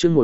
chương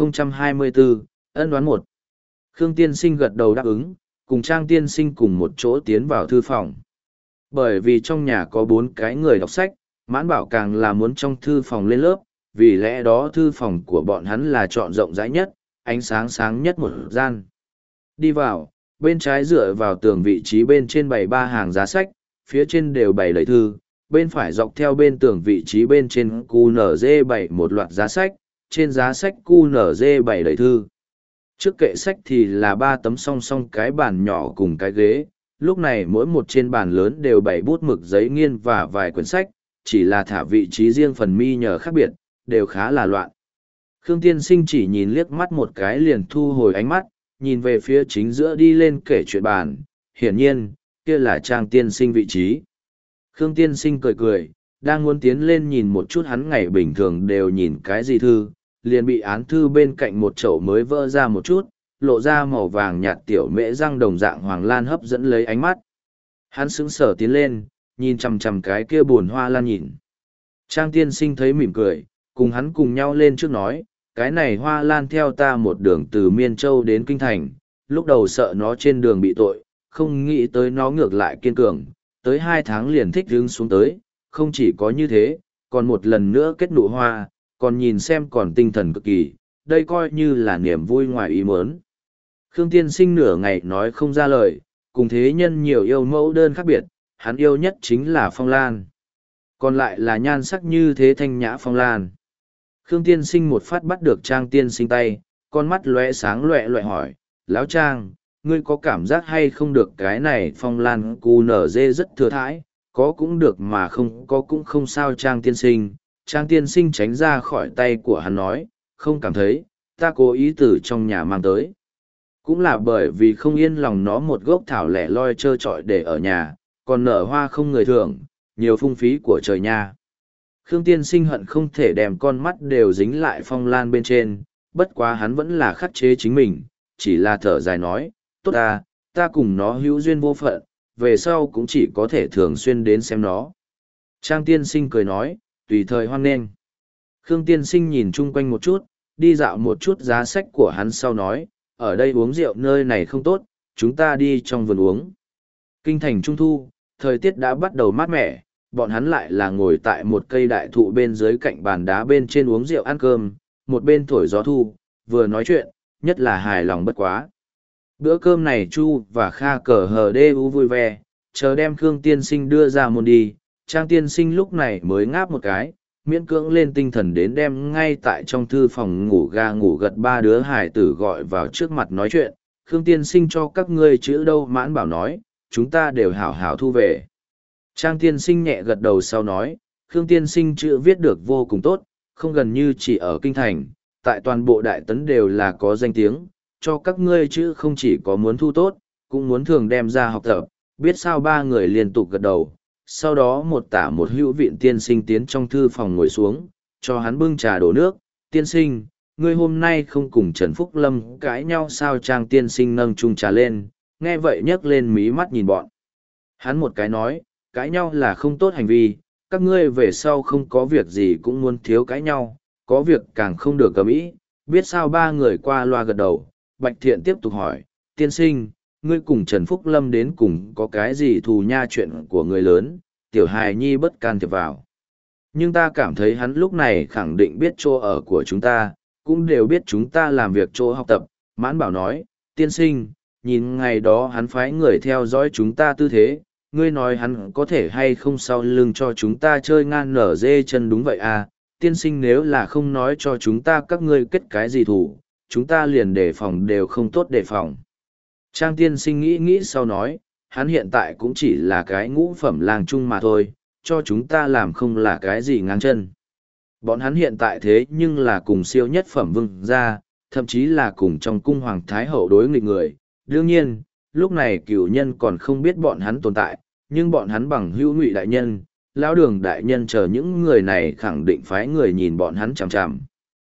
1024, ân đoán một. Khương Tiên Sinh gật đầu đáp ứng, cùng Trang Tiên Sinh cùng một chỗ tiến vào thư phòng. Bởi vì trong nhà có 4 cái người đọc sách, Mãn Bảo càng là muốn trong thư phòng lên lớp, vì lẽ đó thư phòng của bọn hắn là chọn rộng rãi nhất, ánh sáng sáng nhất một gian. Đi vào, bên trái dựa vào tường vị trí bên trên bày 3 hàng giá sách, phía trên đều bày đầy thư, bên phải dọc theo bên tường vị trí bên trên QNZ bày một loạt giá sách, trên giá sách QNZ bày đầy thư. Trước kệ sách thì là 3 tấm song song cái bàn nhỏ cùng cái ghế, lúc này mỗi một trên bàn lớn đều bày bút mực giấy nghiên và vài quyển sách, chỉ là thả vị trí riêng phần mi nhờ khác biệt, đều khá là loạn. Khương Tiên Sinh chỉ nhìn liếc mắt một cái liền thu hồi ánh mắt, nhìn về phía chính giữa đi lên kể chuyện bàn, hiển nhiên, kia là Trang Tiên Sinh vị trí. Khương Tiên Sinh cười cười, đang muốn tiến lên nhìn một chút hắn ngày bình thường đều nhìn cái gì thư, liền bị án thư bên cạnh một chậu mới vỡ ra một chút, lộ ra màu vàng nhạt tiểu mễ răng đồng dạng hoàng lan hấp dẫn lấy ánh mắt. Hắn sững sờ tiến lên, nhìn chằm chằm cái kia buồn hoa lan nhìn. Trang Tiên Sinh thấy mỉm cười, cùng hắn cùng nhau lên trước nói, cái này hoa lan theo ta một đường từ Miên Châu đến Kinh Thành, lúc đầu sợ nó trên đường bị tội, không nghĩ tới nó ngược lại kiên cường, tới 2 tháng liền thích hứng xuống tới, không chỉ có như thế, còn một lần nữa kết nụ hoa, còn nhìn xem còn tinh thần cực kỳ, đây coi như là niềm vui ngoài ý muốn. Khương Tiên Sinh nửa ngày nói không ra lời, cùng thế nhân nhiều yêu mẫu đơn khác biệt, hắn yêu nhất chính là phong lan. Còn lại là nhan sắc như thế thanh nhã phong lan. Khương Tiên Sinh một phát bắt được Trang Tiên Sinh tay, con mắt lóe sáng loẹ loẹ hỏi, Lão Trang, ngươi có cảm giác hay không được cái này phong lan cu nở dê rất thừa thãi, có cũng được mà không có cũng không sao. Trang Tiên Sinh. Trang Tiên Sinh tránh ra khỏi tay của hắn nói, không cảm thấy, ta cố ý từ trong nhà mang tới. Cũng là bởi vì không yên lòng nó một gốc thảo lẻ loi trơ trọi để ở nhà, còn nở hoa không người thường, nhiều phung phí của trời nha. Khương Tiên Sinh hận không thể đem con mắt đều dính lại phong lan bên trên, bất quá hắn vẫn là khắc chế chính mình, chỉ là thở dài nói, tốt ta cùng nó hữu duyên vô phận, về sau cũng chỉ có thể thường xuyên đến xem nó. Trang Tiên Sinh cười nói, tùy thời hoan nghênh. Khương Tiên Sinh nhìn chung quanh một chút, đi dạo một chút giá sách của hắn sau nói, ở đây uống rượu nơi này không tốt, chúng ta đi trong vườn uống. Kinh thành trung thu, thời tiết đã bắt đầu mát mẻ, bọn hắn lại là ngồi tại một cây đại thụ bên dưới cạnh bàn đá bên trên uống rượu ăn cơm, một bên thổi gió thu, vừa nói chuyện, nhất là hài lòng bất quá. Bữa cơm này Chu và Kha cờ hờ đê u vui vẻ, chờ đem Khương Tiên Sinh đưa ra môn đi, Trang Tiên Sinh lúc này mới ngáp một cái, miễn cưỡng lên tinh thần đến đem ngay tại trong thư phòng ngủ ga ngủ gật 3 đứa hải tử gọi vào trước mặt nói chuyện. Khương Tiên Sinh cho các ngươi chữ đâu? Mãn Bảo nói, chúng ta đều hảo hảo thu về. Trang Tiên Sinh nhẹ gật đầu sau nói, Khương Tiên Sinh chữ viết được vô cùng tốt, không gần như chỉ ở Kinh Thành, tại toàn bộ Đại Tấn đều là có danh tiếng, cho các ngươi chữ không chỉ có muốn thu tốt, cũng muốn thường đem ra học tập, biết sao? 3 người liên tục gật đầu. Sau đó một tả một hữu viện Tiên Sinh tiến trong thư phòng ngồi xuống, cho hắn bưng trà đổ nước. Tiên Sinh, ngươi hôm nay không cùng Trần Phúc Lâm cãi nhau sao? Trang Tiên Sinh nâng chung trà lên, nghe vậy nhấc lên mí mắt nhìn bọn hắn một cái nói, cãi nhau là không tốt hành vi, các ngươi về sau không có việc gì cũng muốn thiếu cãi nhau, có việc càng không được cầm ý, biết sao? 3 người qua loa gật đầu. Bạch Thiện tiếp tục hỏi, Tiên Sinh, ngươi cùng Trần Phúc Lâm đến cùng có cái gì thù nha? Chuyện của người lớn, tiểu hài nhi bất can thiệp vào. Nhưng ta cảm thấy hắn lúc này khẳng định biết chỗ ở của chúng ta, cũng đều biết chúng ta làm việc chỗ học tập. Mãn Bảo nói, Tiên Sinh, nhìn ngày đó hắn phái người theo dõi chúng ta tư thế, ngươi nói hắn có thể hay không sau lưng cho chúng ta chơi ngan nở dê chân? Đúng vậy à, Tiên Sinh, nếu là không nói cho chúng ta các ngươi kết cái gì thủ, chúng ta liền đề phòng đều không tốt đề phòng. Trang Tiên Sinh nghĩ nghĩ sau nói, hắn hiện tại cũng chỉ là cái ngũ phẩm làng trung mà thôi, cho chúng ta làm không là cái gì ngang chân. Bọn hắn hiện tại thế nhưng là cùng siêu nhất phẩm vương gia, thậm chí là cùng trong cung hoàng thái hậu đối nghịch người. Đương nhiên, lúc này cửu nhân còn không biết bọn hắn tồn tại, nhưng bọn hắn bằng hữu Ngụy đại nhân, lão Đường đại nhân chờ những người này khẳng định phái người nhìn bọn hắn chằm chằm.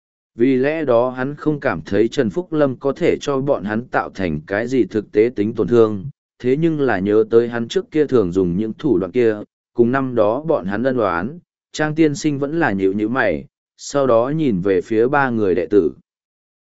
Vì lẽ đó hắn không cảm thấy Trần Phúc Lâm có thể cho bọn hắn tạo thành cái gì thực tế tính tổn thương, thế nhưng là nhớ tới hắn trước kia thường dùng những thủ đoạn kia, cùng năm đó bọn hắn ân oán, Trang Tiên Sinh vẫn là nhíu nhíu mày, sau đó nhìn về phía 3 người đệ tử.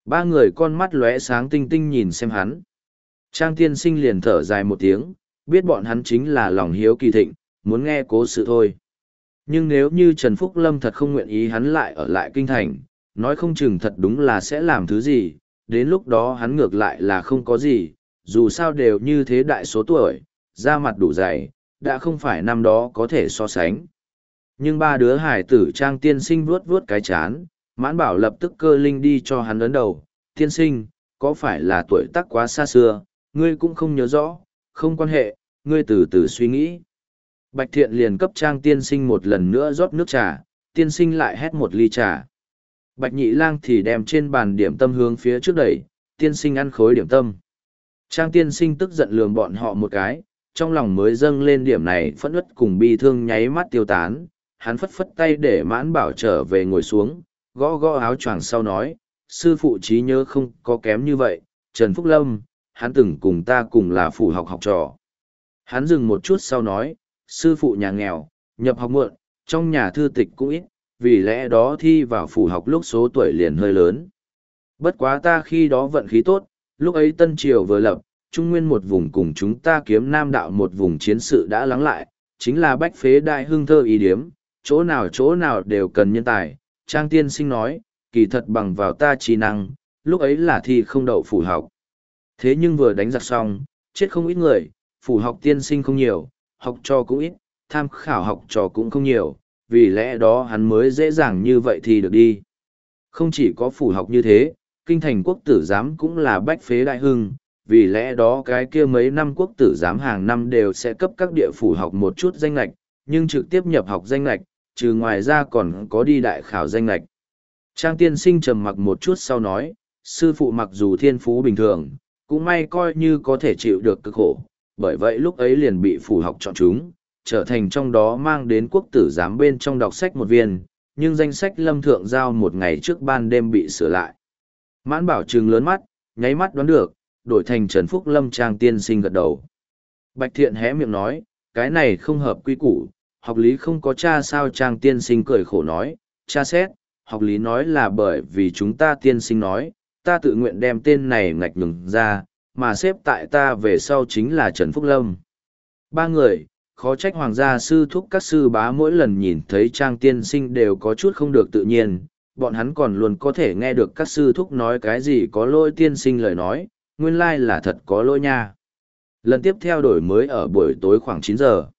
Ba người con mắt lóe sáng tinh tinh nhìn xem hắn. Trang tiên sinh liền thở dài một tiếng, biết bọn hắn chính là lòng hiếu kỳ thịnh, muốn nghe cố sự thôi. Nhưng nếu như Trần Phúc Lâm thật không nguyện ý hắn lại ở lại kinh thành, nói không chừng thật đúng là sẽ làm thứ gì, đến lúc đó hắn ngược lại là không có gì, dù sao đều như thế đại số tuổi, da mặt đủ dày, đã không phải năm đó có thể so sánh. Nhưng ba đứa hải tử Trang tiên sinh vuốt vuốt cái chán, Mãn Bảo lập tức cơ linh đi cho hắn ấn đầu, tiên sinh, có phải là tuổi tác quá xa xưa, ngươi cũng không nhớ rõ, không quan hệ, ngươi từ từ suy nghĩ. Bạch Thiện liền cấp Trang tiên sinh một lần nữa rót nước trà, tiên sinh lại hét một ly trà. Bạch Nhị Lang thì đem trên bàn điểm tâm hướng phía trước đẩy, tiên sinh ăn khối điểm tâm. Trang tiên sinh tức giận lườm bọn họ một cái, trong lòng mới dâng lên điểm này phẫn uất cùng bi thương nháy mắt tiêu tán, hắn phất phất tay để Mãn Bảo trở về ngồi xuống, gõ gõ áo choàng sau nói, sư phụ trí nhớ không có kém như vậy, Trần Phúc Lâm, hắn từng cùng ta cùng là phủ học học trò. Hắn dừng một chút sau nói, sư phụ nhà nghèo, nhập học muộn, trong nhà thư tịch cũng ít, vì lẽ đó thi vào phủ học lúc số tuổi liền hơi lớn. Bất quá ta khi đó vận khí tốt, lúc ấy Tân Triều vừa lập, Trung Nguyên một vùng cùng chúng ta kiếm Nam đạo một vùng chiến sự đã lắng lại, chính là bách phế đại hưng thơ ý điếm, chỗ nào đều cần nhân tài. Trang tiên sinh nói, kỳ thật bằng vào ta trí năng, lúc ấy là thi không đậu phủ học. Thế nhưng vừa đánh giặc xong, chết không ít người, phủ học tiên sinh không nhiều, học trò cũng ít, tham khảo học trò cũng không nhiều, vì lẽ đó hắn mới dễ dàng như vậy thì được đi. Không chỉ có phủ học như thế, kinh thành quốc tử giám cũng là bách phế đại hưng, vì lẽ đó cái kia mấy năm quốc tử giám hàng năm đều sẽ cấp các địa phủ học một chút danh lệch, nhưng trực tiếp nhập học danh lệch, trừ ngoài ra còn có đi đại khảo danh lệch. Trang tiên sinh trầm mặc một chút sau nói, sư phụ mặc dù thiên phú bình thường, cũng may coi như có thể chịu được cực khổ, bởi vậy lúc ấy liền bị phủ học chọn chúng, trở thành trong đó mang đến quốc tử giám bên trong đọc sách một viên, nhưng danh sách Lâm Thượng Giao một ngày trước ban đêm bị sửa lại. Mãn Bảo trừng lớn mắt, nháy mắt đoán được, đổi thành Trần Phúc Lâm. Trang tiên sinh gật đầu. Bạch Thiện hé miệng nói, cái này không hợp quy củ, học lý không có cha sao. Trang tiên sinh cười khổ nói, cha xét, học lý nói là bởi vì chúng ta tiên sinh nói, ta tự nguyện đem tên này ngạch nhường ra, mà xếp tại ta về sau chính là Trần Phúc Lâm. Ba người, khó trách hoàng gia sư thúc các sư bá mỗi lần nhìn thấy Trang tiên sinh đều có chút không được tự nhiên, bọn hắn còn luôn có thể nghe được các sư thúc nói cái gì có lỗi tiên sinh lời nói, nguyên lai là thật có lỗi nha. Lần tiếp theo đổi mới ở buổi tối khoảng 9 giờ.